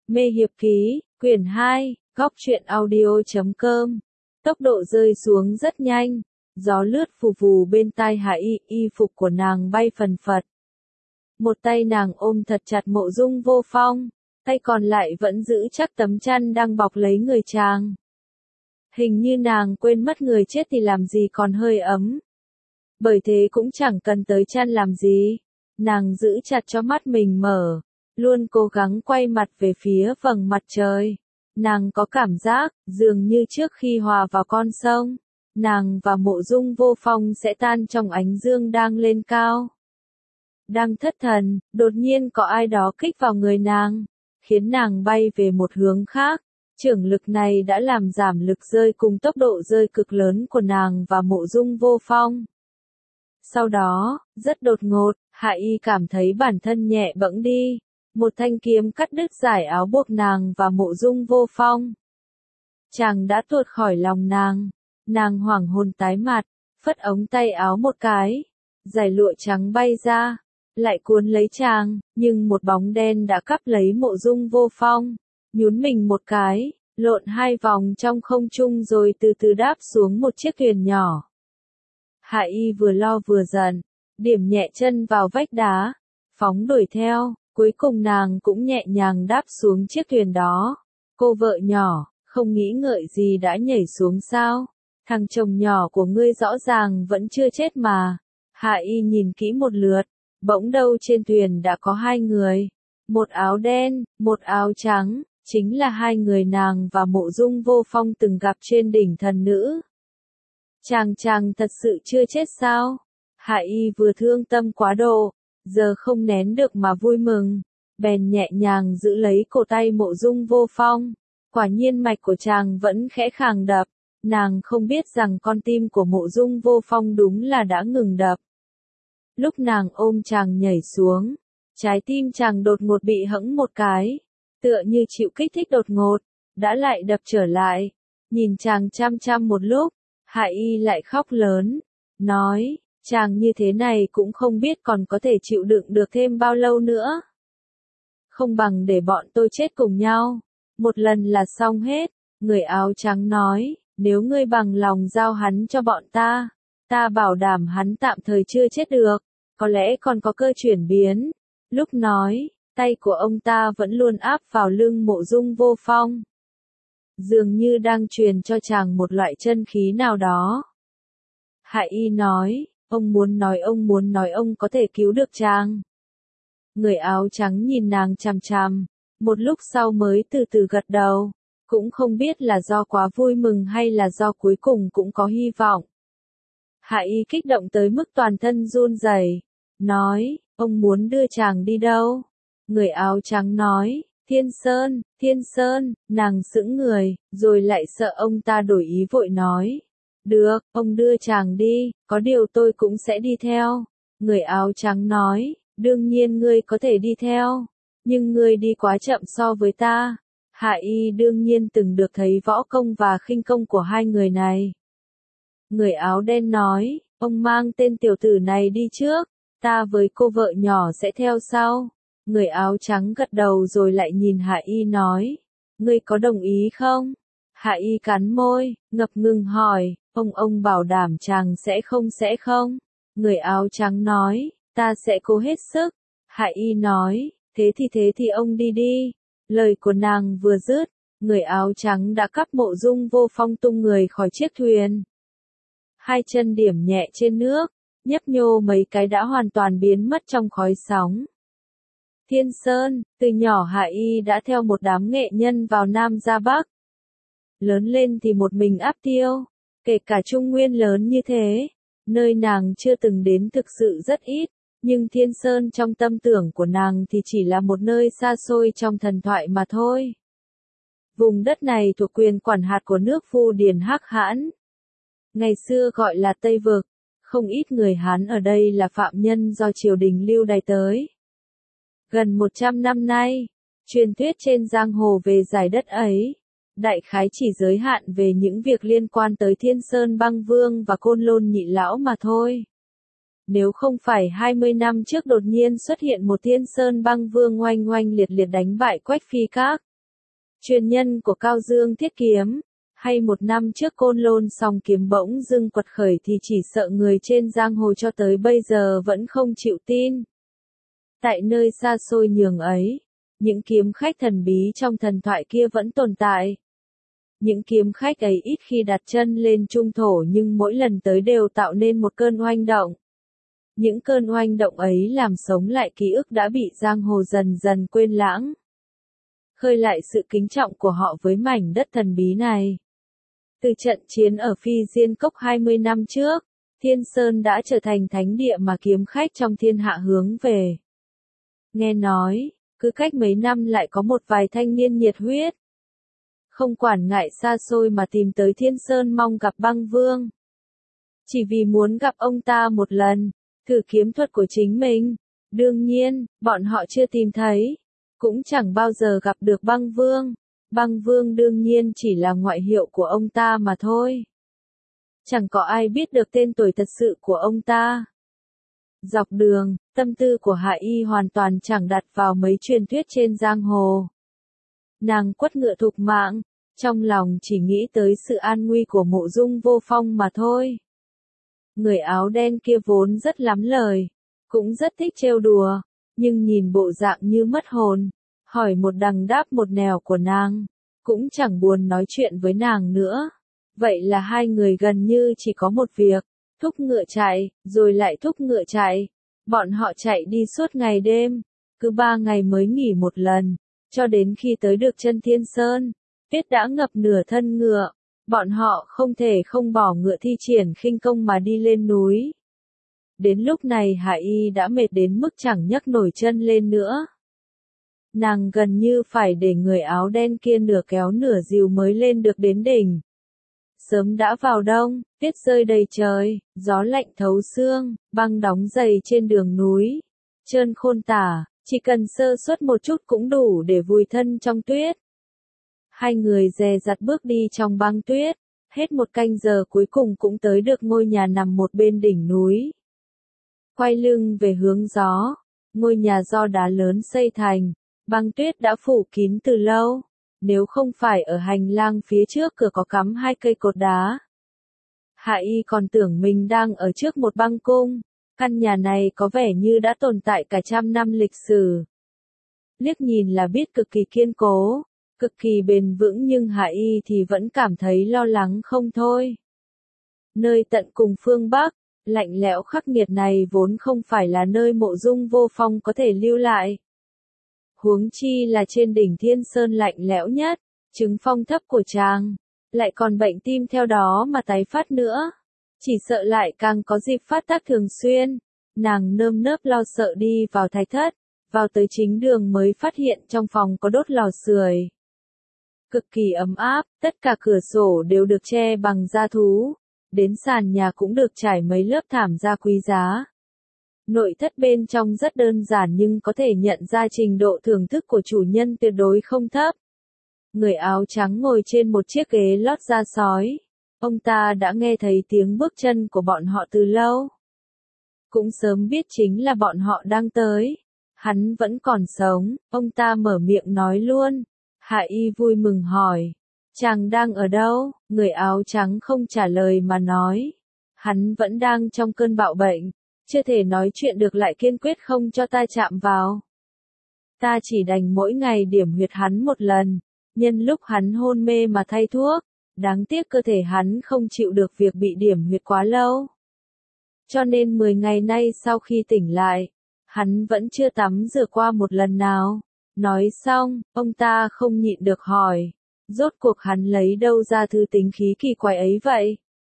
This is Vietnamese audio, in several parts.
Mê Hiệp Ký, quyển 2, góc truyện audio.com. Tốc độ rơi xuống rất nhanh, gió lướt phù phù bên tai Hạ Y phục của nàng bay phần phật. Một tay nàng ôm thật chặt Mộ Dung Vô Phong, tay còn lại vẫn giữ chắc tấm chăn đang bọc lấy người chàng. Hình như nàng quên mất người chết thì làm gì còn hơi ấm. Bởi thế cũng chẳng cần tới chăn làm gì, nàng giữ chặt cho mắt mình mở, luôn cố gắng quay mặt về phía vầng mặt trời. Nàng có cảm giác, dường như trước khi hòa vào con sông, nàng và Mộ Dung Vô Phong sẽ tan trong ánh dương đang lên cao. Đang thất thần, đột nhiên có ai đó kích vào người nàng, khiến nàng bay về một hướng khác. Chưởng lực này đã làm giảm lực rơi cùng tốc độ rơi cực lớn của nàng và Mộ Dung Vô Phong. Sau đó, rất đột ngột, Hạ Y cảm thấy bản thân nhẹ bẫng đi. Một thanh kiếm cắt đứt dải áo buộc nàng và Mộ Dung Vô Phong. Chàng đã tuột khỏi lòng nàng. Nàng hoảng hồn tái mặt, phất ống tay áo một cái. Dải lụa trắng bay ra, lại cuốn lấy chàng, nhưng một bóng đen đã cắp lấy Mộ Dung Vô Phong. Nhún mình một cái, lộn hai vòng trong không trung rồi từ từ đáp xuống một chiếc thuyền nhỏ. Hạ Y vừa lo vừa giận, điểm nhẹ chân vào vách đá, phóng đuổi theo. Cuối cùng nàng cũng nhẹ nhàng đáp xuống chiếc thuyền đó. Cô vợ nhỏ, không nghĩ ngợi gì đã nhảy xuống sao? Thằng chồng nhỏ của ngươi rõ ràng vẫn chưa chết mà. Hạ Y nhìn kỹ một lượt, bỗng đâu trên thuyền đã có hai người. Một áo đen, một áo trắng, chính là hai người nàng và Mộ Dung Vô Phong từng gặp trên đỉnh thần nữ. Chàng thật sự chưa chết sao? Hạ Y vừa thương tâm quá độ, giờ không nén được mà vui mừng, bèn nhẹ nhàng giữ lấy cổ tay Mộ Dung Vô Phong. Quả nhiên mạch của chàng vẫn khẽ khàng đập, nàng không biết rằng con tim của Mộ Dung Vô Phong đúng là đã ngừng đập. Lúc nàng ôm chàng nhảy xuống, trái tim chàng đột ngột bị hẫng một cái, tựa như chịu kích thích đột ngột, đã lại đập trở lại. Nhìn chàng chăm chăm một lúc, Hạ Y lại khóc lớn, nói, chàng như thế này cũng không biết còn có thể chịu đựng được thêm bao lâu nữa. Không bằng để bọn tôi chết cùng nhau, một lần là xong hết. Người áo trắng nói, nếu ngươi bằng lòng giao hắn cho bọn ta bảo đảm hắn tạm thời chưa chết được, có lẽ còn có cơ chuyển biến. Lúc nói, tay của ông ta vẫn luôn áp vào lưng Mộ Dung Vô Phong, dường như đang truyền cho chàng một loại chân khí nào đó. Hạ Y nói, ông muốn nói ông có thể cứu được chàng. Người áo trắng nhìn nàng chằm chằm, một lúc sau mới từ từ gật đầu, cũng không biết là do quá vui mừng hay là do cuối cùng cũng có hy vọng. Hạ Y kích động tới mức toàn thân run rẩy, nói, ông muốn đưa chàng đi đâu? Người áo trắng nói, Thiên Sơn, nàng sững người, rồi lại sợ ông ta đổi ý vội nói. Được, ông đưa chàng đi, có điều tôi cũng sẽ đi theo. Người áo trắng nói, đương nhiên ngươi có thể đi theo, nhưng ngươi đi quá chậm so với ta. Hạ Y đương nhiên từng được thấy võ công và khinh công của hai người này. Người áo đen nói, ông mang tên tiểu tử này đi trước, ta với cô vợ nhỏ sẽ theo sau. Người áo trắng gật đầu rồi lại nhìn Hạ Y nói, ngươi có đồng ý không? Hạ Y cắn môi, ngập ngừng hỏi, ông bảo đảm chàng sẽ không? Người áo trắng nói, ta sẽ cố hết sức. Hạ Y nói, thế thì ông đi đi. Lời của nàng vừa dứt, người áo trắng đã cắp Mộ Dung Vô Phong tung người khỏi chiếc thuyền. Hai chân điểm nhẹ trên nước, nhấp nhô mấy cái đã hoàn toàn biến mất trong khói sóng. Thiên Sơn, từ nhỏ Hạ Y đã theo một đám nghệ nhân vào Nam ra Bắc. Lớn lên thì một mình áp tiêu, kể cả Trung Nguyên lớn như thế, nơi nàng chưa từng đến thực sự rất ít, nhưng Thiên Sơn trong tâm tưởng của nàng thì chỉ là một nơi xa xôi trong thần thoại mà thôi. Vùng đất này thuộc quyền quản hạt của nước Phu Điền Hắc Hãn. Ngày xưa gọi là Tây Vực, không ít người Hán ở đây là phạm nhân do triều đình lưu đày tới. Gần 100 năm nay, truyền thuyết trên giang hồ về giải đất ấy, đại khái chỉ giới hạn về những việc liên quan tới Thiên Sơn Băng Vương và Côn Lôn Nhị Lão mà thôi. Nếu không phải 20 năm trước đột nhiên xuất hiện một Thiên Sơn Băng Vương oanh oanh liệt liệt đánh bại Quách Phi Các, truyền nhân của Cao Dương Thiết Kiếm, hay một năm trước Côn Lôn song kiếm bỗng dưng quật khởi thì chỉ sợ người trên giang hồ cho tới bây giờ vẫn không chịu tin. Tại nơi xa xôi nhường ấy, những kiếm khách thần bí trong thần thoại kia vẫn tồn tại. Những kiếm khách ấy ít khi đặt chân lên trung thổ nhưng mỗi lần tới đều tạo nên một cơn oanh động. Những cơn oanh động ấy làm sống lại ký ức đã bị giang hồ dần dần quên lãng. Khơi lại sự kính trọng của họ với mảnh đất thần bí này. Từ trận chiến ở Phi Diên Cốc 20 năm trước, Thiên Sơn đã trở thành thánh địa mà kiếm khách trong thiên hạ hướng về. Nghe nói, cứ cách mấy năm lại có một vài thanh niên nhiệt huyết. Không quản ngại xa xôi mà tìm tới Thiên Sơn mong gặp Băng Vương. Chỉ vì muốn gặp ông ta một lần, thử kiếm thuật của chính mình. Đương nhiên, bọn họ chưa tìm thấy, cũng chẳng bao giờ gặp được Băng Vương. Băng Vương đương nhiên chỉ là ngoại hiệu của ông ta mà thôi. Chẳng có ai biết được tên tuổi thật sự của ông ta. Dọc đường, tâm tư của Hạ Y hoàn toàn chẳng đặt vào mấy truyền thuyết trên giang hồ. Nàng quất ngựa thục mạng, trong lòng chỉ nghĩ tới sự an nguy của Mộ Dung Vô Phong mà thôi. Người áo đen kia vốn rất lắm lời, cũng rất thích trêu đùa, nhưng nhìn bộ dạng như mất hồn, hỏi một đằng đáp một nẻo của nàng, cũng chẳng buồn nói chuyện với nàng nữa. Vậy là hai người gần như chỉ có một việc, thúc ngựa chạy, rồi lại thúc ngựa chạy. Bọn họ chạy đi suốt ngày đêm, cứ 3 ngày mới nghỉ một lần, cho đến khi tới được chân Thiên Sơn, tuyết đã ngập nửa thân ngựa. Bọn họ không thể không bỏ ngựa thi triển khinh công mà đi lên núi. Đến lúc này Hạ Y đã mệt đến mức chẳng nhấc nổi chân lên nữa. Nàng gần như phải để người áo đen kia nửa kéo nửa dìu mới lên được đến đỉnh. Sớm đã vào đông, tuyết rơi đầy trời, gió lạnh thấu xương, băng đóng dày trên đường núi. Trơn khôn tả, chỉ cần sơ suất một chút cũng đủ để vùi thân trong tuyết. Hai người dè dặt bước đi trong băng tuyết, hết một canh giờ cuối cùng cũng tới được ngôi nhà nằm một bên đỉnh núi. Quay lưng về hướng gió, ngôi nhà do đá lớn xây thành, băng tuyết đã phủ kín từ lâu, nếu không phải ở hành lang phía trước cửa có cắm 2 cây cột đá. Hạ Y còn tưởng mình đang ở trước một băng cung, căn nhà này có vẻ như đã tồn tại cả trăm năm lịch sử. Liếc nhìn là biết cực kỳ kiên cố, cực kỳ bền vững nhưng Hạ Y thì vẫn cảm thấy lo lắng không thôi. Nơi tận cùng phương Bắc, lạnh lẽo khắc nghiệt này vốn không phải là nơi Mộ Dung Vô Phong có thể lưu lại. Huống chi là trên đỉnh Thiên Sơn lạnh lẽo nhất, chứng phong thấp của chàng, lại còn bệnh tim theo đó mà tái phát nữa. Chỉ sợ lại càng có dịp phát tác thường xuyên. Nàng nơm nớp lo sợ đi vào thạch thất, vào tới chính đường mới phát hiện trong phòng có đốt lò sưởi. Cực kỳ ấm áp, tất cả cửa sổ đều được che bằng da thú, đến sàn nhà cũng được trải mấy lớp thảm da quý giá. Nội thất bên trong rất đơn giản nhưng có thể nhận ra trình độ thưởng thức của chủ nhân tuyệt đối không thấp. Người áo trắng ngồi trên một chiếc ghế lót da sói. Ông ta đã nghe thấy tiếng bước chân của bọn họ từ lâu. Cũng sớm biết chính là bọn họ đang tới. Hắn vẫn còn sống, ông ta mở miệng nói luôn. Hạ Y vui mừng hỏi. Chàng đang ở đâu? Người áo trắng không trả lời mà nói. Hắn vẫn đang trong cơn bạo bệnh. Chưa thể nói chuyện được lại kiên quyết không cho ta chạm vào. Ta chỉ đành mỗi ngày điểm huyệt hắn một lần. Nhân lúc hắn hôn mê mà thay thuốc. Đáng tiếc cơ thể hắn không chịu được việc bị điểm huyệt quá lâu. Cho nên 10 ngày nay sau khi tỉnh lại, hắn vẫn chưa tắm rửa qua một lần nào. Nói xong, ông ta không nhịn được hỏi. Rốt cuộc hắn lấy đâu ra thứ tính khí kỳ quái ấy vậy?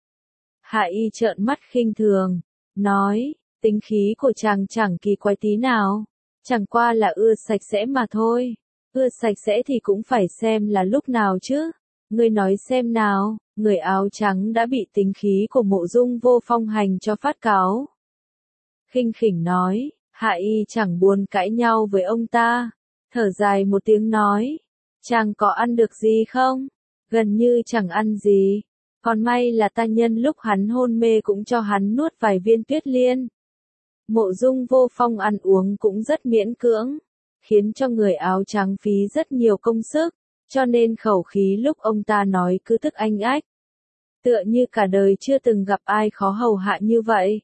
Hạ Y trợn mắt khinh thường, nói, tính khí của chàng chẳng kỳ quái tí nào. Chẳng qua là ưa sạch sẽ mà thôi. Ưa sạch sẽ thì cũng phải xem là lúc nào chứ. Ngươi nói xem nào, người áo trắng đã bị tính khí của Mộ Dung Vô Phong hành cho phát cáu. Khinh khỉnh nói, Hạ Y chẳng buồn cãi nhau với ông ta, thở dài một tiếng nói, chàng có ăn được gì không? Gần như chẳng ăn gì, còn may là ta nhân lúc hắn hôn mê cũng cho hắn nuốt vài viên tuyết liên. Mộ Dung Vô Phong ăn uống cũng rất miễn cưỡng, khiến cho người áo trắng phí rất nhiều công sức. cho nên khẩu khí lúc ông ta nói cứ tức anh ách. Tựa như cả đời chưa từng gặp ai khó hầu hạ như vậy.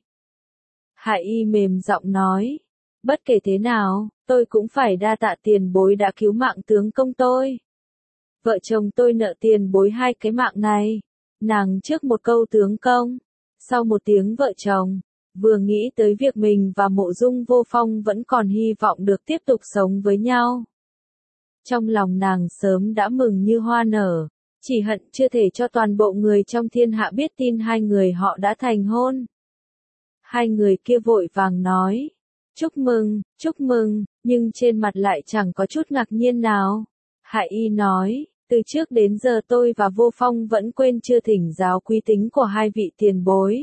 Hạ Y mềm giọng nói, bất kể thế nào, tôi cũng phải đa tạ tiền bối đã cứu mạng tướng công tôi. Vợ chồng tôi nợ tiền bối 2 cái mạng này. Nàng trước một câu tướng công, sau một tiếng vợ chồng, vừa nghĩ tới việc mình và Mộ Dung Vô Phong vẫn còn hy vọng được tiếp tục sống với nhau. Trong lòng nàng sớm đã mừng như hoa nở, chỉ hận chưa thể cho toàn bộ người trong thiên hạ biết tin hai người họ đã thành hôn. Hai người kia vội vàng nói, chúc mừng, nhưng trên mặt lại chẳng có chút ngạc nhiên nào. Hạ Y nói, từ trước đến giờ tôi và Vô Phong vẫn quên chưa thỉnh giáo quý tính của hai vị tiền bối.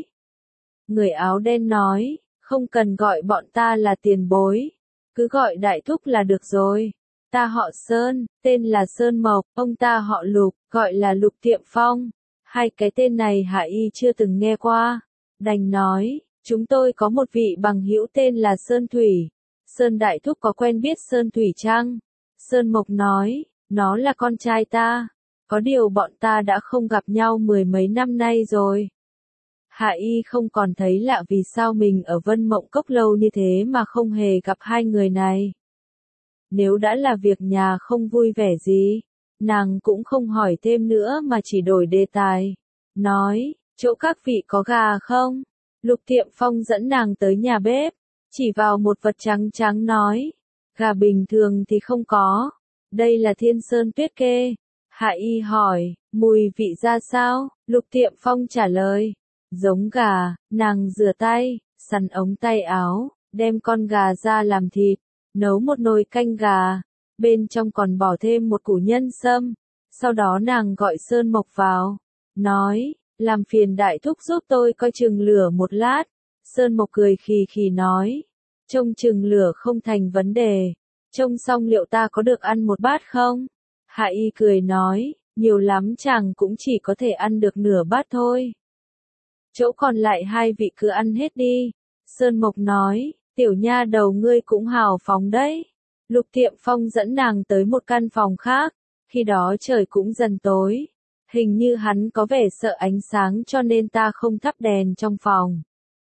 Người áo đen nói, không cần gọi bọn ta là tiền bối, cứ gọi đại thúc là được rồi. Ta họ Sơn, tên là Sơn Mộc, ông ta họ Lục, gọi là Lục Tiệm Phong. 2 cái tên này Hạ Y chưa từng nghe qua. Đành nói, chúng tôi có một vị bằng hữu tên là Sơn Thủy. Sơn đại thúc có quen biết Sơn Thủy chăng? Sơn Mộc nói, nó là con trai ta. Có điều bọn ta đã không gặp nhau 10 mấy năm nay rồi. Hạ Y không còn thấy lạ vì sao mình ở Vân Mộng Cốc lâu như thế mà không hề gặp hai người này. Nếu đã là việc nhà không vui vẻ gì, nàng cũng không hỏi thêm nữa mà chỉ đổi đề tài. Nói, chỗ các vị có gà không? Lục Tiệm Phong dẫn nàng tới nhà bếp, chỉ vào một vật trắng trắng nói, gà bình thường thì không có, đây là Thiên Sơn Tuyết Kê. Hạ Y hỏi, mùi vị ra sao? Lục Tiệm Phong trả lời, giống gà. Nàng rửa tay, sắn ống tay áo, đem con gà ra làm thịt, nấu một nồi canh gà, bên trong còn bỏ thêm một củ nhân sâm. Sau đó nàng gọi Sơn Mộc vào, nói, làm phiền đại thúc giúp tôi coi chừng lửa một lát. Sơn Mộc cười khì khì nói, trông chừng lửa không thành vấn đề, trông xong liệu ta có được ăn một bát không? Hạ Y cười nói, nhiều lắm chàng cũng chỉ có thể ăn được nửa bát thôi. Chỗ còn lại hai vị cứ ăn hết đi. Sơn Mộc nói, tiểu nha đầu ngươi cũng hào phóng đấy. Lục Tiệm Phong dẫn nàng tới một căn phòng khác, khi đó trời cũng dần tối. Hình như hắn có vẻ sợ ánh sáng cho nên ta không thắp đèn trong phòng.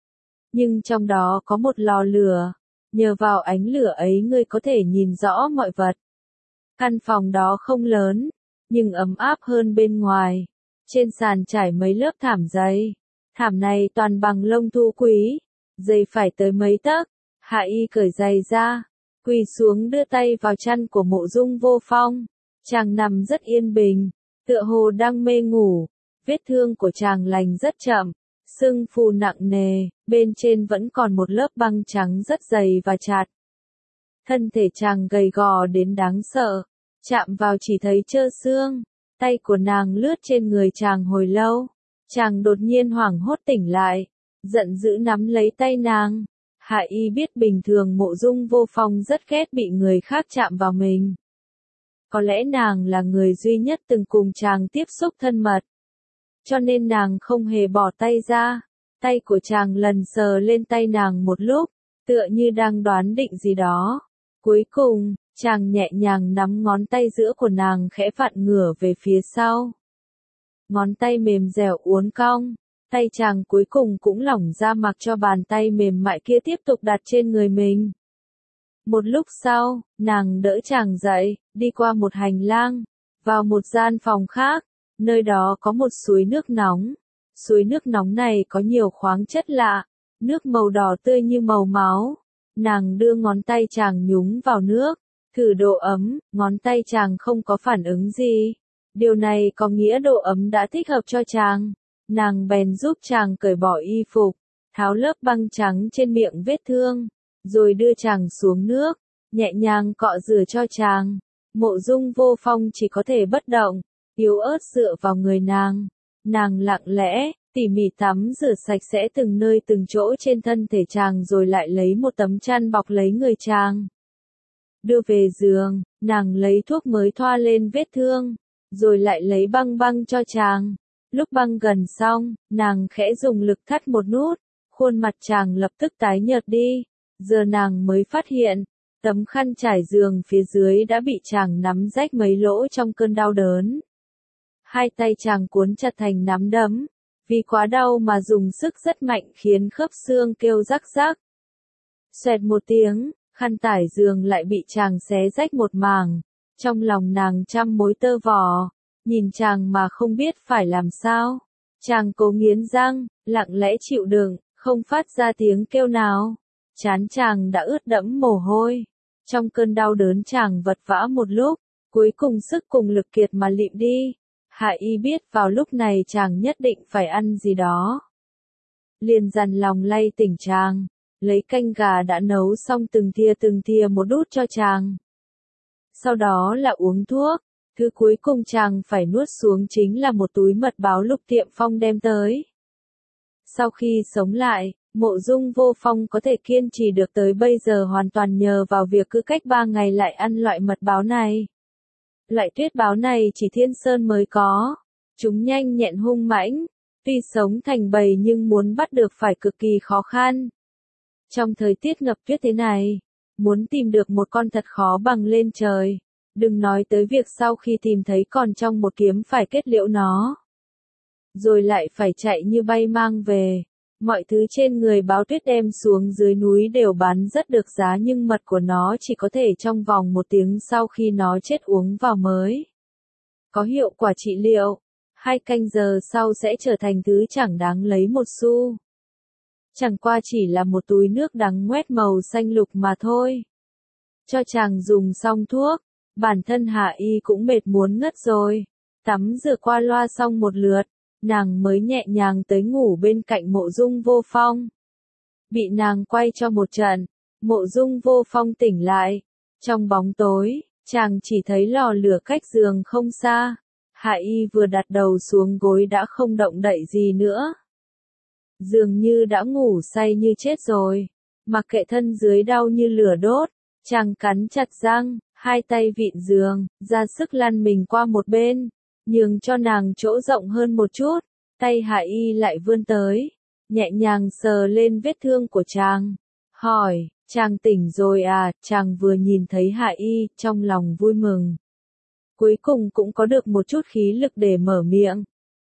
Nhưng trong đó có một lò lửa, nhờ vào ánh lửa ấy ngươi có thể nhìn rõ mọi vật. Căn phòng đó không lớn, nhưng ấm áp hơn bên ngoài. Trên sàn trải mấy lớp thảm dày. Thảm này toàn bằng lông thú quý, dày phải tới mấy tấc. Hạ Y cởi giày ra, quỳ xuống đưa tay vào chăn của Mộ Dung Vô Phong. Chàng nằm rất yên bình, tựa hồ đang mê ngủ. Vết thương của chàng lành rất chậm, sưng phù nặng nề, bên trên vẫn còn một lớp băng trắng rất dày và chặt. Thân thể chàng gầy gò đến đáng sợ, chạm vào chỉ thấy trơ xương. Tay của nàng lướt trên người chàng hồi lâu. Chàng đột nhiên hoảng hốt tỉnh lại, giận dữ nắm lấy tay nàng. Hạ Y biết bình thường Mộ Dung Vô Phong rất ghét bị người khác chạm vào mình. Có lẽ nàng là người duy nhất từng cùng chàng tiếp xúc thân mật, cho nên nàng không hề bỏ tay ra. Tay của chàng lần sờ lên tay nàng một lúc, tựa như đang đoán định gì đó. Cuối cùng, chàng nhẹ nhàng nắm ngón tay giữa của nàng khẽ vặn ngửa về phía sau. Ngón tay mềm dẻo uốn cong, tay chàng cuối cùng cũng lỏng ra mặc cho bàn tay mềm mại kia tiếp tục đặt trên người mình. Một lúc sau, nàng đỡ chàng dậy, đi qua một hành lang, vào một gian phòng khác, nơi đó có một suối nước nóng. Suối nước nóng này có nhiều khoáng chất lạ, nước màu đỏ tươi như màu máu. Nàng đưa ngón tay chàng nhúng vào nước, thử độ ấm, ngón tay chàng không có phản ứng gì. Điều này có nghĩa độ ấm đã thích hợp cho chàng. Nàng bèn giúp chàng cởi bỏ y phục, tháo lớp băng trắng trên miệng vết thương, rồi đưa chàng xuống nước, nhẹ nhàng cọ rửa cho chàng. Mộ Dung Vô Phong chỉ có thể bất động, yếu ớt dựa vào người nàng. Nàng lặng lẽ, tỉ mỉ tắm rửa sạch sẽ từng nơi từng chỗ trên thân thể chàng rồi lại lấy một tấm chăn bọc lấy người chàng. Đưa về giường, nàng lấy thuốc mới thoa lên vết thương, rồi lại lấy băng băng cho chàng. Lúc băng gần xong, nàng khẽ dùng lực thắt một nút, khuôn mặt chàng lập tức tái nhợt đi. Giờ nàng mới phát hiện, Tấm khăn trải giường phía dưới đã bị chàng nắm rách mấy lỗ trong cơn đau đớn. Hai tay chàng cuốn chặt thành nắm đấm, vì quá đau mà dùng sức rất mạnh khiến khớp xương kêu rắc rắc. Xoẹt một tiếng, khăn trải giường lại bị chàng xé rách một mảng. Trong lòng nàng trăm mối tơ vò, nhìn chàng mà không biết phải làm sao. Chàng cố nghiến răng, lặng lẽ chịu đựng, không phát ra tiếng kêu nào. Trán chàng đã ướt đẫm mồ hôi. Trong cơn đau đớn chàng vật vã một lúc, cuối cùng sức cùng lực kiệt mà lịm đi. Hạ Y biết vào lúc này chàng nhất định phải ăn gì đó. Liền dằn lòng lay tỉnh chàng, lấy canh gà đã nấu xong từng thìa một đút cho chàng. Sau đó là uống thuốc, thứ cuối cùng chàng phải nuốt xuống chính là một túi mật báo Lục Tiệm Phong đem tới. Sau khi sống lại, Mộ Dung Vô Phong có thể kiên trì được tới bây giờ hoàn toàn nhờ vào việc cứ cách 3 ngày lại ăn loại mật báo này. Loại tuyết báo này chỉ Thiên Sơn mới có. Chúng nhanh nhẹn hung mãnh, tuy sống thành bầy nhưng muốn bắt được phải cực kỳ khó khăn. Trong thời tiết ngập tuyết thế này, muốn tìm được một con thật khó bằng lên trời. Đừng nói tới việc sau khi tìm thấy còn trong một kiếm phải kết liễu nó. Rồi lại phải chạy như bay mang về. Mọi thứ trên người báo tuyết đem xuống dưới núi đều bán rất được giá nhưng mật của nó chỉ có thể trong vòng 1 tiếng sau khi nó chết uống vào mới có hiệu quả trị liệu. 2 canh giờ sau sẽ trở thành thứ chẳng đáng lấy một xu. Chẳng qua chỉ là một túi nước đắng ngoét màu xanh lục mà thôi. Cho chàng dùng xong thuốc, bản thân Hạ Y cũng mệt muốn ngất rồi. Tắm rửa qua loa xong một lượt, nàng mới nhẹ nhàng tới ngủ bên cạnh Mộ Dung Vô Phong. Bị nàng quay cho một trận, Mộ Dung Vô Phong tỉnh lại. Trong bóng tối, chàng chỉ thấy lò lửa cách giường không xa. Hạ Y vừa đặt đầu xuống gối đã không động đậy gì nữa. Dường như đã ngủ say như chết rồi. Mặc kệ thân dưới đau như lửa đốt, chàng cắn chặt răng, 2 tay vịn giường, ra sức lăn mình qua một bên, nhường cho nàng chỗ rộng hơn một chút. Tay Hạ Y lại vươn tới, nhẹ nhàng sờ lên vết thương của chàng. Hỏi, chàng tỉnh rồi à? Chàng vừa nhìn thấy Hạ Y, trong lòng vui mừng. Cuối cùng cũng có được một chút khí lực để mở miệng.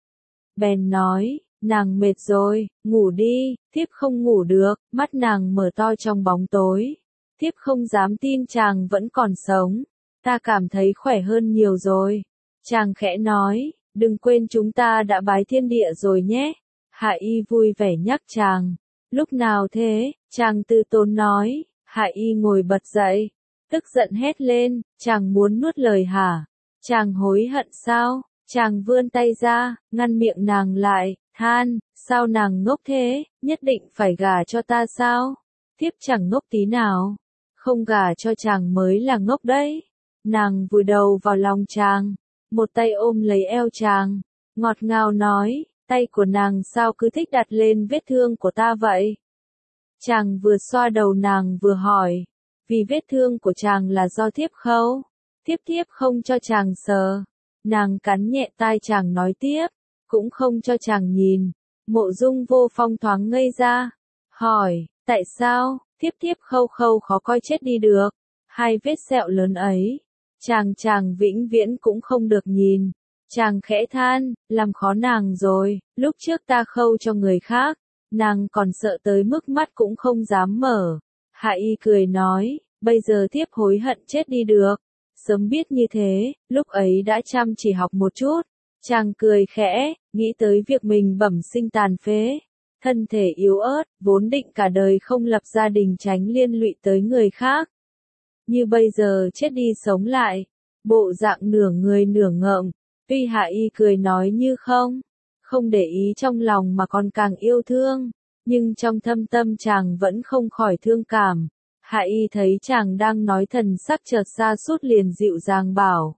Bèn nói, nàng mệt rồi, ngủ đi. Thiếp không ngủ được, mắt nàng mở to trong bóng tối. Thiếp không dám tin chàng vẫn còn sống. Ta cảm thấy khỏe hơn nhiều rồi. Chàng khẽ nói, đừng quên chúng ta đã bái thiên địa rồi nhé. Hạ Y vui vẻ nhắc chàng. Lúc nào thế? Chàng từ tốn nói. Hạ Y ngồi bật dậy, tức giận hét lên, chàng muốn nuốt lời hả? Chàng hối hận sao? Chàng vươn tay ra, ngăn miệng nàng lại, than, sao nàng ngốc thế, nhất định phải gả cho ta sao? Thiếp chẳng ngốc tí nào. Không gả cho chàng mới là ngốc đấy. Nàng vùi đầu vào lòng chàng, một tay ôm lấy eo chàng, ngọt ngào nói, tay của nàng sao cứ thích đặt lên vết thương của ta vậy? Chàng vừa xoa đầu nàng vừa hỏi, vì vết thương của chàng là do thiếp khâu. Thiếp không cho chàng sờ. Nàng cắn nhẹ tai chàng nói tiếp, cũng không cho chàng nhìn. Mộ Dung Vô Phong thoáng ngây ra, hỏi, tại sao? Thiếp khâu khó coi chết đi được. 2 vết sẹo lớn ấy, chàng vĩnh viễn cũng không được nhìn. Chàng khẽ than, làm khó nàng rồi, lúc trước ta khâu cho người khác, nàng còn sợ tới mức mắt cũng không dám mở. Hạ Y cười nói, bây giờ thiếp hối hận chết đi được. Sớm biết như thế, lúc ấy đã chăm chỉ học một chút. Chàng cười khẽ, nghĩ tới việc mình bẩm sinh tàn phế. Thân thể yếu ớt, vốn định cả đời không lập gia đình tránh liên lụy tới người khác. Như bây giờ chết đi sống lại, bộ dạng nửa người nửa ngợm. Tuy Hạ Y cười nói như không để ý trong lòng mà còn càng yêu thương, nhưng trong thâm tâm chàng vẫn không khỏi thương cảm. Hạ Y thấy chàng đang nói thần sắc chợt xa sút liền dịu dàng bảo.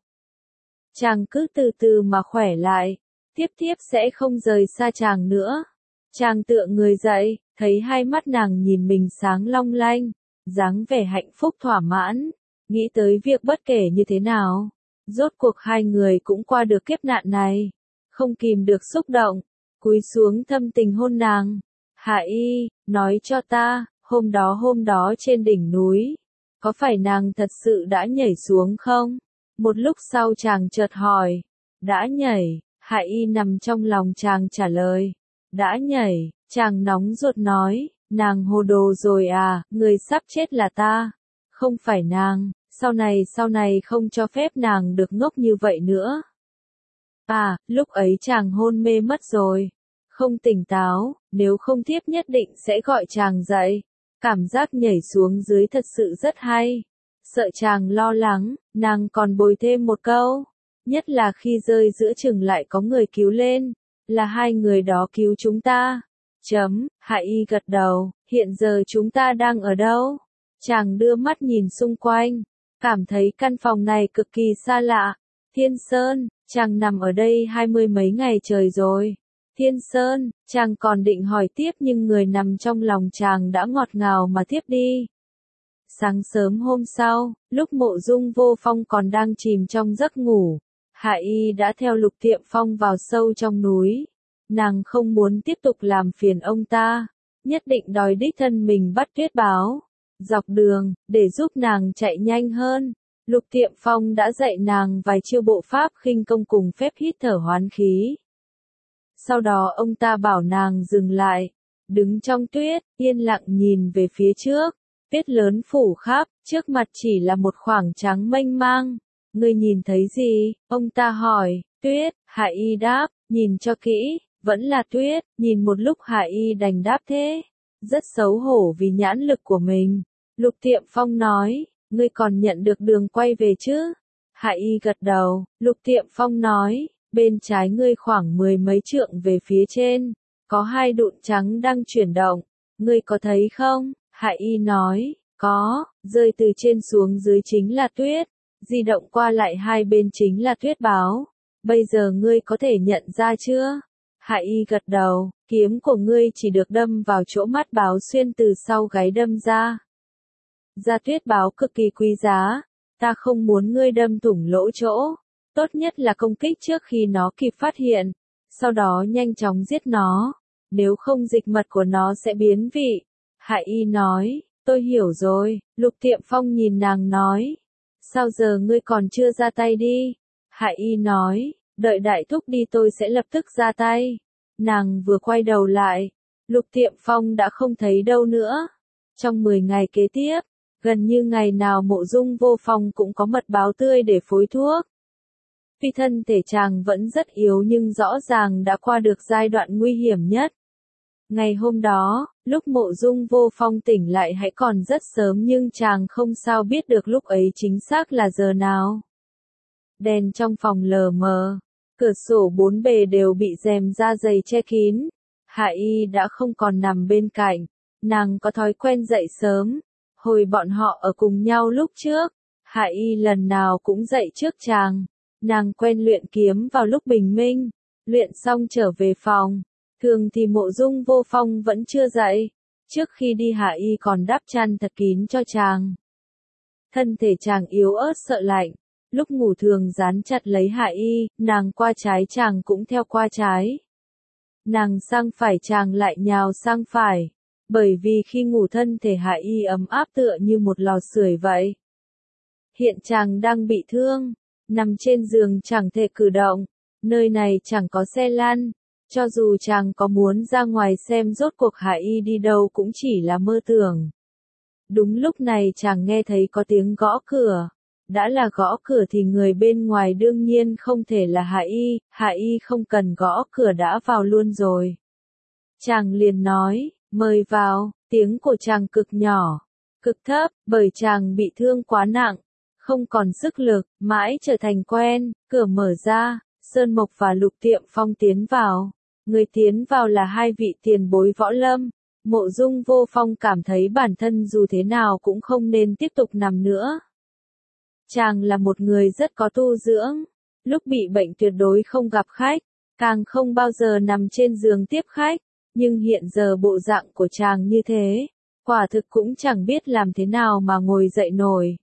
Chàng cứ từ từ mà khỏe lại, thiếp sẽ không rời xa chàng nữa. Chàng tựa người dậy, thấy 2 mắt nàng nhìn mình sáng long lanh, dáng vẻ hạnh phúc thỏa mãn, nghĩ tới việc bất kể như thế nào, rốt cuộc 2 người cũng qua được kiếp nạn này, không kìm được xúc động, cúi xuống thâm tình hôn nàng. Hạ Y, nói cho ta, hôm đó trên đỉnh núi, Có phải nàng thật sự đã nhảy xuống không? Một lúc sau chàng chợt hỏi. Đã nhảy, Hạ Y nằm trong lòng chàng trả lời. Đã nhảy, chàng nóng ruột nói, nàng hồ đồ rồi à, người sắp chết là ta, không phải nàng, sau này không cho phép nàng được ngốc như vậy nữa. À, lúc ấy chàng hôn mê mất rồi, không tỉnh táo, nếu không tiếp nhất định sẽ gọi chàng dậy. Cảm giác nhảy xuống dưới thật sự rất hay. Sợ chàng lo lắng, nàng còn bồi thêm một câu. Nhất là khi rơi giữa chừng lại có người cứu lên. Là hai người đó cứu chúng ta. Hạ Y gật đầu, hiện giờ chúng ta đang ở đâu? Chàng đưa mắt nhìn xung quanh, cảm thấy căn phòng này cực kỳ xa lạ. Thiên Sơn, chàng nằm ở đây 20 mấy ngày trời rồi. Thiên Sơn, chàng còn định hỏi tiếp nhưng người nằm trong lòng chàng đã ngọt ngào mà tiếp đi. Sáng sớm hôm sau, lúc Mộ Dung Vô Phong còn đang chìm trong giấc ngủ, Hạ Y đã theo Lục Tiệm Phong vào sâu trong núi. Nàng không muốn tiếp tục làm phiền ông ta, nhất định đòi đích thân mình bắt Tuyết Báo. Dọc đường, để giúp nàng chạy nhanh hơn, Lục Tiệm Phong đã dạy nàng vài chiêu bộ pháp khinh công cùng phép hít thở hoán khí. Sau đó ông ta bảo nàng dừng lại, đứng trong tuyết, yên lặng nhìn về phía trước. Tuyết lớn phủ khắp, trước mặt chỉ là một khoảng trắng mênh mang. Ngươi nhìn thấy gì? Ông ta hỏi. Tuyết, Hạ Y đáp, nhìn cho kỹ, vẫn là tuyết. Nhìn một lúc Hạ Y đành đáp thế. Rất xấu hổ vì nhãn lực của mình. Lục Tiệm Phong nói, ngươi còn nhận được đường quay về chứ? Hạ Y gật đầu. Lục Tiệm Phong nói, bên trái ngươi khoảng 10 mấy trượng về phía trên, có hai đụn trắng đang chuyển động, ngươi có thấy không? Hạ Y nói, có, rơi từ trên xuống dưới chính là tuyết, di động qua lại hai bên chính là tuyết báo, bây giờ ngươi có thể nhận ra chưa? Hạ Y gật đầu, kiếm của ngươi chỉ được đâm vào chỗ mắt báo xuyên từ sau gáy đâm ra. Da tuyết báo cực kỳ quý giá, ta không muốn ngươi đâm thủng lỗ chỗ. Tốt nhất là công kích trước khi nó kịp phát hiện, sau đó nhanh chóng giết nó, nếu không dịch mật của nó sẽ biến vị. Hạ Y nói, tôi hiểu rồi. Lục Tiệm Phong nhìn nàng nói, sao giờ ngươi còn chưa ra tay đi? Hạ Y nói, đợi đại thúc đi tôi sẽ lập tức ra tay. Nàng vừa quay đầu lại, Lục Tiệm Phong đã không thấy đâu nữa. Trong 10 ngày kế tiếp, gần như ngày nào Mộ Dung Vô Phong cũng có mật báo tươi để phối thuốc. Tuy thân thể chàng vẫn rất yếu nhưng rõ ràng đã qua được giai đoạn nguy hiểm nhất. Ngày hôm đó, lúc Mộ Dung Vô Phong tỉnh lại hãy còn rất sớm nhưng chàng không sao biết được lúc ấy chính xác là giờ nào. Đèn trong phòng lờ mờ, cửa sổ bốn bề đều bị rèm da dày che kín. Hạ Y đã không còn nằm bên cạnh, nàng có thói quen dậy sớm. Hồi bọn họ ở cùng nhau lúc trước, Hạ Y lần nào cũng dậy trước chàng. Nàng quen luyện kiếm vào lúc bình minh, luyện xong trở về phòng. Thường thì Mộ Dung Vô Phong vẫn chưa dậy. Trước khi đi Hạ Y còn đắp chăn thật kín cho chàng. Thân thể chàng yếu ớt sợ lạnh. Lúc ngủ thường dán chặt lấy Hạ Y, nàng qua trái chàng cũng theo qua trái. Nàng sang phải chàng lại nhào sang phải. Bởi vì khi ngủ thân thể Hạ Y ấm áp tựa như một lò sưởi vậy. Hiện chàng đang bị thương. Nằm trên giường chẳng thể cử động, nơi này chẳng có xe lăn, cho dù chàng có muốn ra ngoài xem rốt cuộc Hạ Y đi đâu cũng chỉ là mơ tưởng. Đúng lúc này chàng nghe thấy có tiếng gõ cửa, đã là gõ cửa thì người bên ngoài đương nhiên không thể là Hạ Y không cần gõ cửa đã vào luôn rồi. Chàng liền nói, mời vào, tiếng của chàng cực nhỏ, cực thấp, bởi chàng bị thương quá nặng. Không còn sức lực, mãi trở thành quen, cửa mở ra, Sơn Mộc và Lục Tiệm Phong tiến vào. Người tiến vào là hai vị tiền bối võ lâm. Mộ Dung Vô Phong cảm thấy bản thân dù thế nào cũng không nên tiếp tục nằm nữa. Chàng là một người rất có tu dưỡng, lúc bị bệnh tuyệt đối không gặp khách, càng không bao giờ nằm trên giường tiếp khách, nhưng hiện giờ bộ dạng của chàng như thế, quả thực cũng chẳng biết làm thế nào mà ngồi dậy nổi.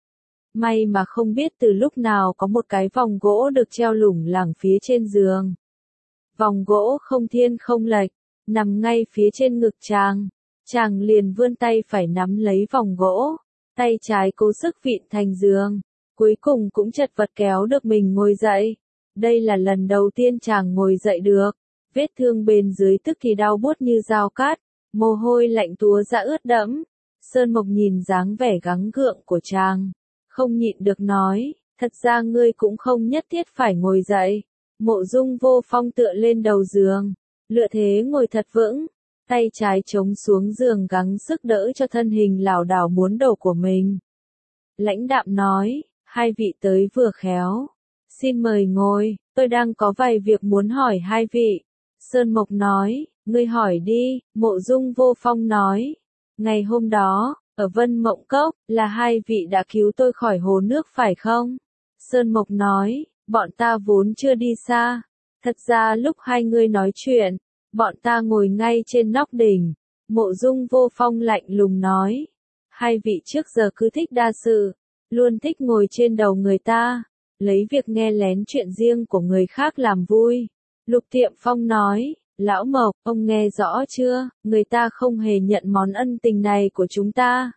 May mà không biết từ lúc nào có một cái vòng gỗ được treo lủng lẳng phía trên giường. Vòng gỗ không thiên không lệch, nằm ngay phía trên ngực chàng. Chàng liền vươn tay phải nắm lấy vòng gỗ. tay trái cố sức vịn thành giường, cuối cùng cũng chật vật kéo được mình ngồi dậy. Đây là lần đầu tiên chàng ngồi dậy được, vết thương bên dưới tức thì đau buốt như dao cắt, mồ hôi lạnh túa ra ướt đẫm. Sơn Mộc nhìn dáng vẻ gắng gượng của chàng, không nhịn được nói, thật ra ngươi cũng không nhất thiết phải ngồi dậy. Mộ Dung Vô Phong tựa lên đầu giường, lựa thế ngồi thật vững, tay trái chống xuống giường gắng sức đỡ cho thân hình lảo đảo muốn đổ của mình. Lãnh đạm nói, hai vị tới vừa khéo, xin mời ngồi, tôi đang có vài việc muốn hỏi hai vị. Sơn Mộc nói, ngươi hỏi đi. Mộ Dung Vô Phong nói, ngày hôm đó, ở Vân Mộng Cốc, là hai vị đã cứu tôi khỏi hồ nước phải không? Sơn Mộc nói, bọn ta vốn chưa đi xa. Thật ra lúc hai người nói chuyện, bọn ta ngồi ngay trên nóc đỉnh. Mộ Dung Vô Phong lạnh lùng nói, hai vị trước giờ cứ thích đa sự, luôn thích ngồi trên đầu người ta, lấy việc nghe lén chuyện riêng của người khác làm vui. Lục Tiệm Phong nói, Lão Mộc, ông nghe rõ chưa, người ta không hề nhận món ân tình này của chúng ta.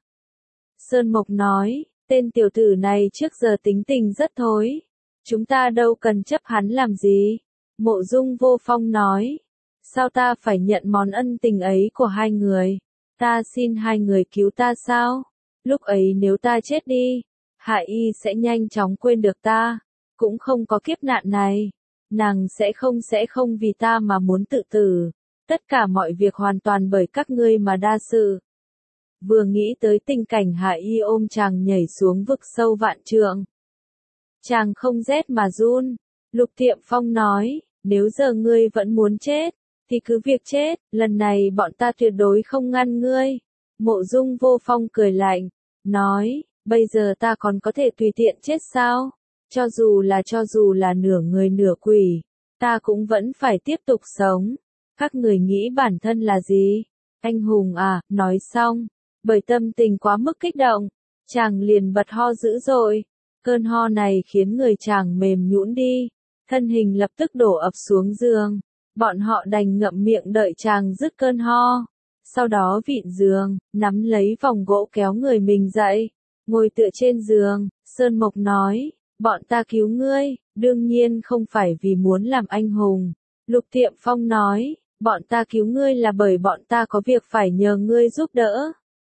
Sơn Mộc nói, tên tiểu tử này trước giờ tính tình rất thối, chúng ta đâu cần chấp hắn làm gì. Mộ Dung Vô Phong nói, sao ta phải nhận món ân tình ấy của hai người? Ta xin hai người cứu ta sao? Lúc ấy nếu ta chết đi, Hạ Y sẽ nhanh chóng quên được ta, cũng không có kiếp nạn này. Nàng sẽ không vì ta mà muốn tự tử. Tất cả mọi việc hoàn toàn bởi các ngươi mà đa sự. Vừa nghĩ tới tình cảnh Hạ Y ôm chàng nhảy xuống vực sâu vạn trượng, chàng không rét mà run. Lục Tiệm Phong nói, nếu giờ ngươi vẫn muốn chết, thì cứ việc chết, lần này bọn ta tuyệt đối không ngăn ngươi. Mộ Dung Vô Phong cười lạnh, nói, bây giờ ta còn có thể tùy tiện chết sao? Cho dù là nửa người nửa quỷ, ta cũng vẫn phải tiếp tục sống. Các người nghĩ bản thân là gì? Anh hùng à, nói xong, bởi tâm tình quá mức kích động, chàng liền bật ho dữ dội. Cơn ho này khiến người chàng mềm nhũn đi, thân hình lập tức đổ ập xuống giường. Bọn họ đành ngậm miệng đợi chàng dứt cơn ho. Sau đó vịn giường, nắm lấy vòng gỗ kéo người mình dậy, ngồi tựa trên giường. Sơn Mộc nói, bọn ta cứu ngươi, đương nhiên không phải vì muốn làm anh hùng. Lục Tiệm Phong nói, bọn ta cứu ngươi là bởi bọn ta có việc phải nhờ ngươi giúp đỡ.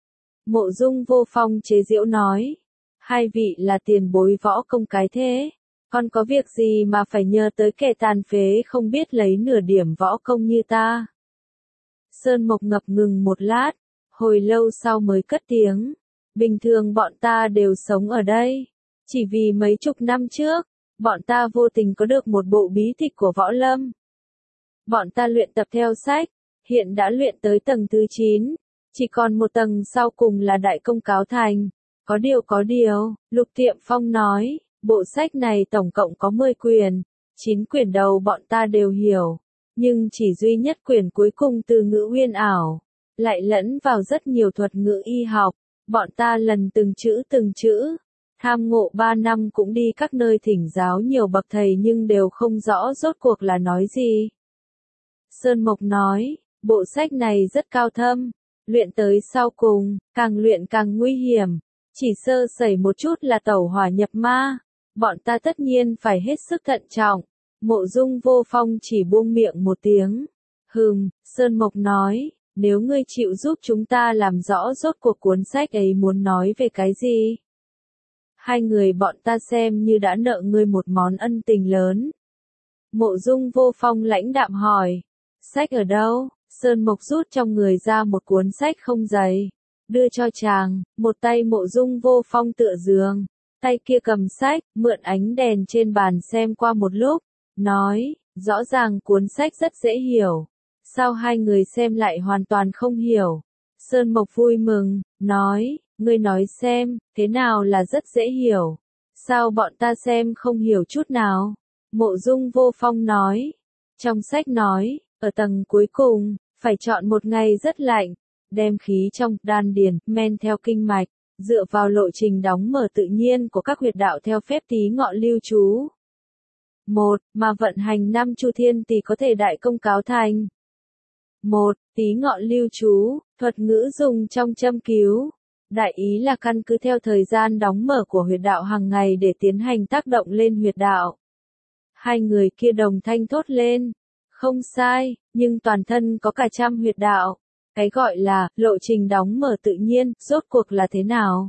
Mộ Dung Vô Phong chế giễu nói, hai vị là tiền bối võ công cái thế, còn có việc gì mà phải nhờ tới kẻ tàn phế không biết lấy nửa điểm võ công như ta. Sơn Mộc ngập ngừng một lát, hồi lâu sau mới cất tiếng, bình thường bọn ta đều sống ở đây. Chỉ vì mấy chục năm trước, bọn ta vô tình có được một bộ bí tịch của võ lâm. Bọn ta luyện tập theo sách, hiện đã luyện tới tầng thứ 9, chỉ còn một tầng sau cùng là đại công cáo thành. Có điều, Lục Tiệm Phong nói, bộ sách này tổng cộng có 10 quyển, 9 quyển đầu bọn ta đều hiểu, nhưng chỉ duy nhất quyển cuối cùng từ ngữ uyên ảo, lại lẫn vào rất nhiều thuật ngữ y học, bọn ta lần từng chữ. Tham ngộ 3 năm cũng đi các nơi thỉnh giáo nhiều bậc thầy nhưng đều không rõ rốt cuộc là nói gì. Sơn Mộc nói, bộ sách này rất cao thâm, luyện tới sau cùng, càng luyện càng nguy hiểm, chỉ sơ sẩy một chút là tẩu hỏa nhập ma, bọn ta tất nhiên phải hết sức thận trọng. Mộ Dung Vô Phong chỉ buông miệng một tiếng. Sơn Mộc nói, nếu ngươi chịu giúp chúng ta làm rõ rốt cuộc cuốn sách ấy muốn nói về cái gì. Hai người bọn ta xem như đã nợ ngươi một món ân tình lớn. Mộ Dung Vô Phong lãnh đạm hỏi, sách ở đâu? Sơn Mộc rút trong người ra một cuốn sách không dày, đưa cho chàng, một tay Mộ Dung Vô Phong tựa giường, tay kia cầm sách, mượn ánh đèn trên bàn xem qua một lúc, nói, rõ ràng cuốn sách rất dễ hiểu, sao hai người xem lại hoàn toàn không hiểu? Sơn Mộc vui mừng, nói, ngươi nói xem, thế nào là rất dễ hiểu? Sao bọn ta xem không hiểu chút nào? Mộ Dung Vô Phong nói, trong sách nói, ở tầng cuối cùng, phải chọn một ngày rất lạnh, đem khí trong đan điền, men theo kinh mạch, dựa vào lộ trình đóng mở tự nhiên của các huyệt đạo theo phép tí ngọ lưu trú. Mà vận hành 5 chu thiên thì có thể đại công cáo thành. Tí ngọ lưu trú, thuật ngữ dùng trong châm cứu. Đại ý là căn cứ theo thời gian đóng mở của huyệt đạo hàng ngày để tiến hành tác động lên huyệt đạo. Hai người kia đồng thanh thốt lên. Không sai, nhưng toàn thân có cả trăm huyệt đạo. Cái gọi là lộ trình đóng mở tự nhiên, rốt cuộc là thế nào?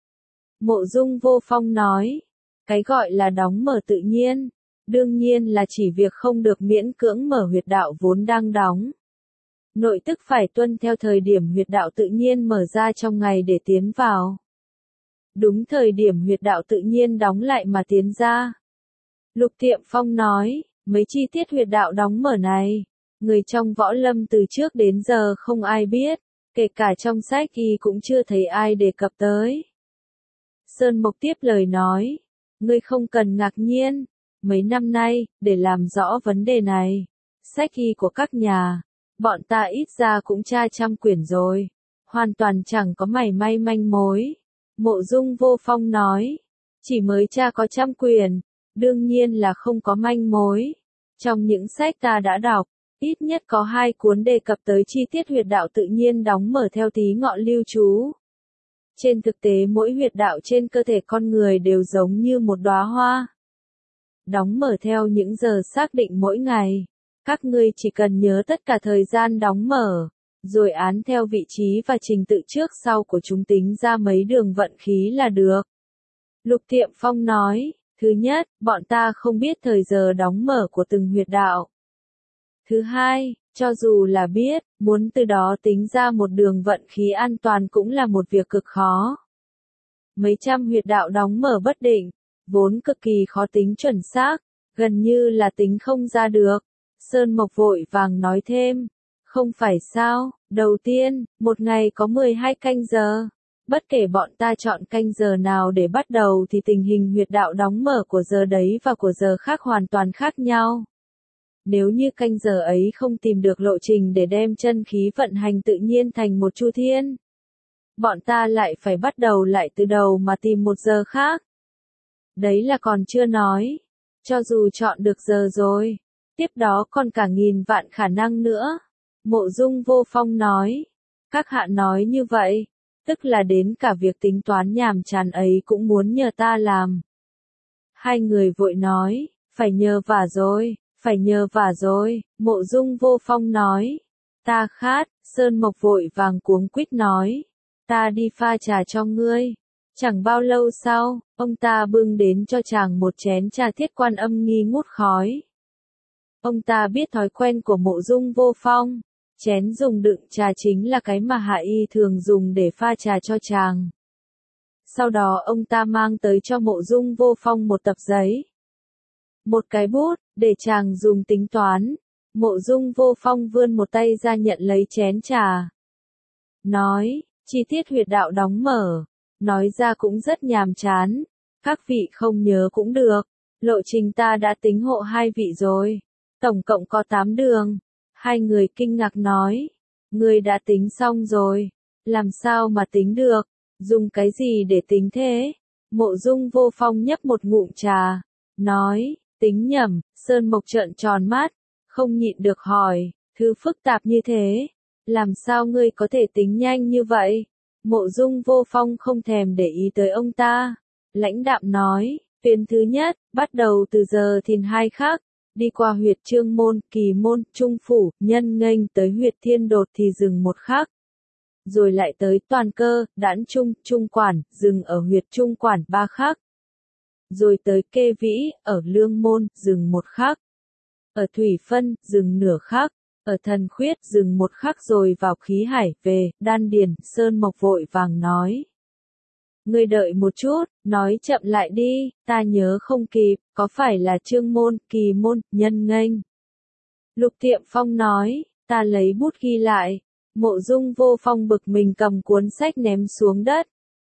Mộ Dung Vô Phong nói. Cái gọi là đóng mở tự nhiên, đương nhiên là chỉ việc không được miễn cưỡng mở huyệt đạo vốn đang đóng. Nội tức phải tuân theo thời điểm huyệt đạo tự nhiên mở ra trong ngày để tiến vào. Đúng thời điểm huyệt đạo tự nhiên đóng lại mà tiến ra. Lục Tiệm Phong nói, mấy chi tiết huyệt đạo đóng mở này, người trong võ lâm từ trước đến giờ không ai biết, kể cả trong sách y cũng chưa thấy ai đề cập tới. Sơn Mộc tiếp lời nói, ngươi không cần ngạc nhiên, mấy năm nay, để làm rõ vấn đề này, sách y của các nhà, bọn ta ít ra cũng tra trăm quyển rồi, hoàn toàn chẳng có mảy may manh mối. Mộ Dung Vô Phong nói, chỉ mới tra có trăm quyển, đương nhiên là không có manh mối. Trong những sách ta đã đọc, ít nhất có 2 cuốn đề cập tới chi tiết huyệt đạo tự nhiên đóng mở theo tí ngọn lưu chú. Trên thực tế mỗi huyệt đạo trên cơ thể con người đều giống như một đóa hoa. Đóng mở theo những giờ xác định mỗi ngày. Các ngươi chỉ cần nhớ tất cả thời gian đóng mở, rồi án theo vị trí và trình tự trước sau của chúng tính ra mấy đường vận khí là được. Lục Tiệm Phong nói, thứ nhất, bọn ta không biết thời giờ đóng mở của từng huyệt đạo. Thứ hai, cho dù là biết, muốn từ đó tính ra một đường vận khí an toàn cũng là một việc cực khó. Mấy trăm huyệt đạo đóng mở bất định, vốn cực kỳ khó tính chuẩn xác, gần như là tính không ra được. Sơn Mộc vội vàng nói thêm, không phải sao, đầu tiên, một ngày có 12 canh giờ. Bất kể bọn ta chọn canh giờ nào để bắt đầu thì tình hình huyệt đạo đóng mở của giờ đấy và của giờ khác hoàn toàn khác nhau. Nếu như canh giờ ấy không tìm được lộ trình để đem chân khí vận hành tự nhiên thành một chu thiên, bọn ta lại phải bắt đầu lại từ đầu mà tìm một giờ khác. Đấy là còn chưa nói, cho dù chọn được giờ rồi, tiếp đó còn cả nghìn vạn khả năng nữa. Mộ Dung Vô Phong nói, các hạ nói như vậy, tức là đến cả việc tính toán nhàm chán ấy cũng muốn nhờ ta làm. Hai người vội nói, phải nhờ vả rồi, phải nhờ vả rồi. Mộ Dung Vô Phong nói, ta khát. Sơn Mộc vội vàng cuống quýt nói, ta đi pha trà cho ngươi. Chẳng bao lâu sau, ông ta bưng đến cho chàng một chén trà Thiết Quan Âm nghi ngút khói. Ông ta biết thói quen của Mộ Dung Vô Phong, chén dùng đựng trà chính là cái mà Hạ Y thường dùng để pha trà cho chàng. Sau đó ông ta mang tới cho Mộ Dung Vô Phong một tập giấy, một cái bút, để chàng dùng tính toán. Mộ Dung Vô Phong vươn một tay ra nhận lấy chén trà. Nói, chi tiết huyệt đạo đóng mở, nói ra cũng rất nhàm chán, các vị không nhớ cũng được, lộ trình ta đã tính hộ hai vị rồi, tổng cộng có 8 đường. Hai người kinh ngạc nói, ngươi đã tính xong rồi, làm sao mà tính được, dùng cái gì để tính thế? Mộ Dung Vô Phong nhấp một ngụm trà, nói, tính nhầm. Sơn Mộc trợn tròn mắt, không nhịn được hỏi, thứ phức tạp như thế, làm sao ngươi có thể tính nhanh như vậy? Mộ Dung Vô Phong không thèm để ý tới ông ta, lãnh đạm nói, tuyến thứ nhất, bắt đầu từ giờ thìn 2 khắc, đi qua huyệt Trương Môn, Kỳ Môn, Trung Phủ, Nhân Nghênh tới huyệt Thiên Đột thì dừng 1 khắc. Rồi lại tới Toàn Cơ, Đãn Trung, Trung Quản, dừng ở huyệt Trung Quản 3 khắc. Rồi tới Kê Vĩ, ở Lương Môn, dừng 1 khắc. Ở Thủy Phân, dừng nửa khắc. Ở Thần Khuyết, dừng 1 khắc rồi vào Khí Hải, về, Đan Điền. Sơn Mộc vội vàng nói. Ngươi đợi một chút, nói chậm lại đi, ta nhớ không kịp, có phải là Trương Môn, Kỳ Môn, Nhân Nghênh? Lục Tiệm Phong nói, ta lấy bút ghi lại. Mộ Dung Vô Phong bực mình cầm cuốn sách ném xuống đất.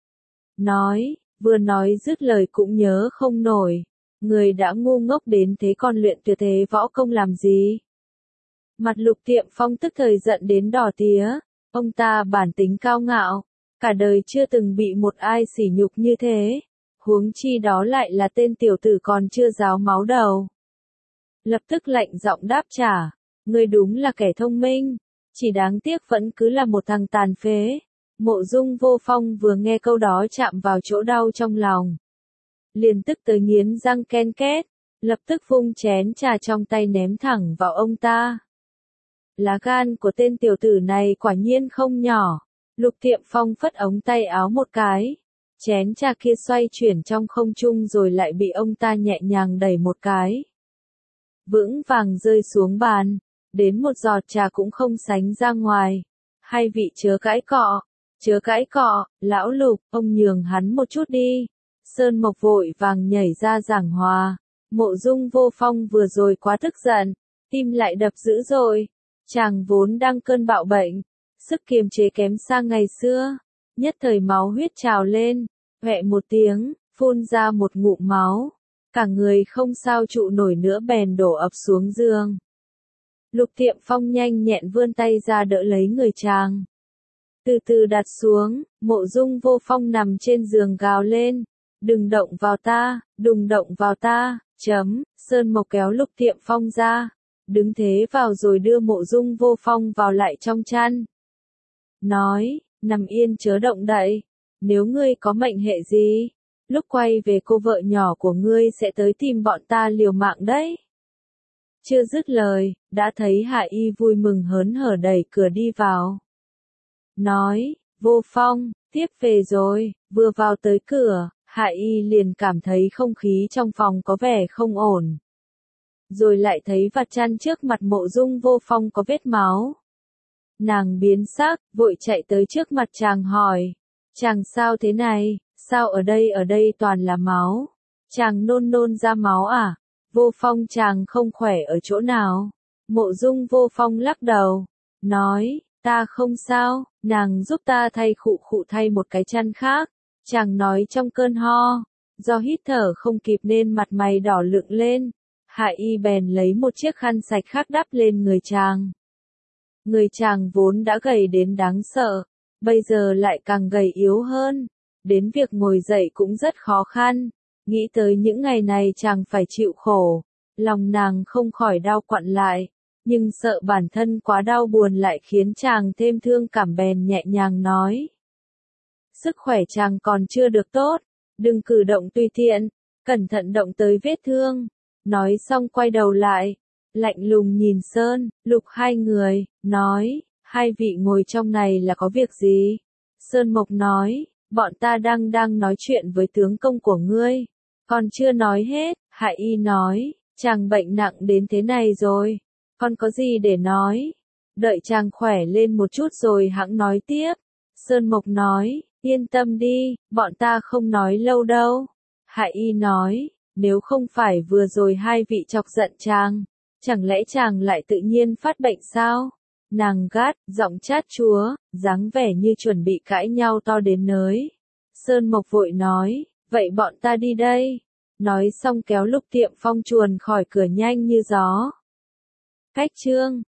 Nói, vừa nói dứt lời cũng nhớ không nổi. Người đã ngu ngốc đến thế còn luyện tuyệt thế võ công làm gì? Mặt Lục Tiệm Phong tức thời giận đến đỏ tía. Ông ta bản tính cao ngạo, cả đời chưa từng bị một ai sỉ nhục như thế. Huống chi đó lại là tên tiểu tử còn chưa ráo máu đầu. Lập tức lạnh giọng đáp trả, ngươi đúng là kẻ thông minh, chỉ đáng tiếc vẫn cứ là một thằng tàn phế. Mộ Dung Vô Phong vừa nghe câu đó chạm vào chỗ đau trong lòng. Liền tức tới nghiến răng ken két, lập tức vung chén trà trong tay ném thẳng vào ông ta. Lá gan của tên tiểu tử này quả nhiên không nhỏ. Lục Tiệm Phong phất ống tay áo một cái. Chén trà kia xoay chuyển trong không trung rồi lại bị ông ta nhẹ nhàng đẩy một cái. Vững vàng rơi xuống bàn, đến một giọt trà cũng không sánh ra ngoài. Hai vị chớ cãi cọ, lão Lục, ông nhường hắn một chút đi. Sơn Mộc vội vàng nhảy ra giảng hòa. Mộ Dung Vô Phong vừa rồi quá tức giận, tim lại đập dữ dội. Chàng vốn đang cơn bạo bệnh, sức kiềm chế kém xa ngày xưa, nhất thời máu huyết trào lên, hoẹ một tiếng, phun ra một ngụm máu, cả người không sao trụ nổi nữa bèn đổ ập xuống giường. Lục Tiệm Phong nhanh nhẹn vươn tay ra đỡ lấy người chàng. Từ từ đặt xuống, Mộ Dung Vô Phong nằm trên giường gào lên, đừng động vào ta, Sơn Mộc kéo Lục Tiệm Phong ra, đứng thế vào rồi đưa Mộ Dung Vô Phong vào lại trong chăn. Nói, nằm yên chớ động đậy, nếu ngươi có mệnh hệ gì, lúc quay về cô vợ nhỏ của ngươi sẽ tới tìm bọn ta liều mạng đấy. Chưa dứt lời, đã thấy Hạ Y vui mừng hớn hở đẩy cửa đi vào. Nói, Vô Phong, tiếp về rồi, vừa vào tới cửa, Hạ Y liền cảm thấy không khí trong phòng có vẻ không ổn. Rồi lại thấy vạt chăn trước mặt Mộ Dung Vô Phong có vết máu. Nàng biến sắc, vội chạy tới trước mặt chàng hỏi. Chàng sao thế này, sao ở đây toàn là máu? Chàng nôn ra máu à? Vô Phong chàng không khỏe ở chỗ nào? Mộ Dung Vô Phong lắc đầu, nói, ta không sao, nàng giúp ta thay một cái chăn khác. Chàng nói trong cơn ho, do hít thở không kịp nên mặt mày đỏ lựng lên. Hạ Y bèn lấy một chiếc khăn sạch khác đắp lên người chàng. Người chàng vốn đã gầy đến đáng sợ, bây giờ lại càng gầy yếu hơn, đến việc ngồi dậy cũng rất khó khăn. Nghĩ tới những ngày này chàng phải chịu khổ, lòng nàng không khỏi đau quặn lại, nhưng sợ bản thân quá đau buồn lại khiến chàng thêm thương cảm bèn nhẹ nhàng nói. Sức khỏe chàng còn chưa được tốt, đừng cử động tùy tiện, cẩn thận động tới vết thương. Nói xong quay đầu lại, lạnh lùng nhìn Sơn, Lục hai người, nói, hai vị ngồi trong này là có việc gì? Sơn Mộc nói, bọn ta đang nói chuyện với tướng công của ngươi, còn chưa nói hết. Hạ Y nói, chàng bệnh nặng đến thế này rồi, còn có gì để nói? Đợi chàng khỏe lên một chút rồi hẵng nói tiếp. Sơn Mộc nói, yên tâm đi, bọn ta không nói lâu đâu. Hạ Y nói, nếu không phải vừa rồi hai vị chọc giận chàng, chẳng lẽ chàng lại tự nhiên phát bệnh sao? Nàng gắt, giọng chát chúa, dáng vẻ như chuẩn bị cãi nhau to đến nới. Sơn Mộc vội nói, vậy bọn ta đi đây. Nói xong kéo Lục Tiệm Phong chuồn khỏi cửa nhanh như gió. Cách chương